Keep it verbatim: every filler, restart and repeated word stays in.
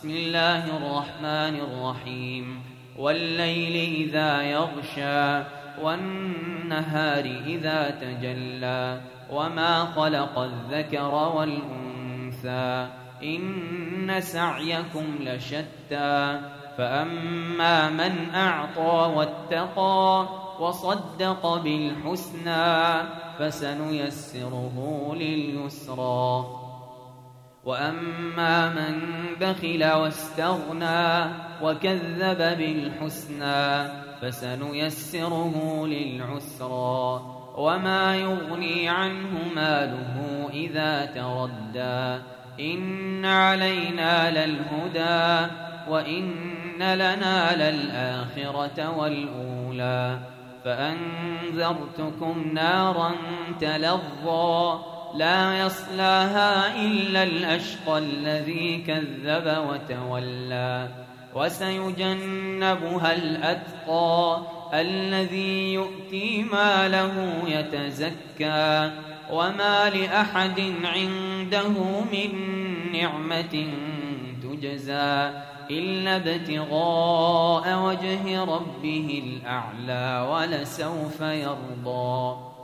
بسم الله الرحمن الرحيم والليل إذا يغشى والنهار إذا تجلى وما خلق الذكر والأنثى إن سعيكم لشتى فأما من أعطى واتقى وصدق بالحسنى فسنيسره لليسرى وأما من بخل واستغنى وكذب بالحسنى فسنيسره للعسرى وما يغني عنه ماله إذا تردى إن علينا للهدى وإن لنا للآخرة والأولى فأنذرتكم نارا تلظى لا يصلاها إلا الأشقى الذي كذب وتولى وسيجنبها الأتقى الذي يؤتي ماله يتزكى وما لأحد عنده من نعمة تجزى إلا ابتغاء وجه ربه الأعلى ولسوف يرضى.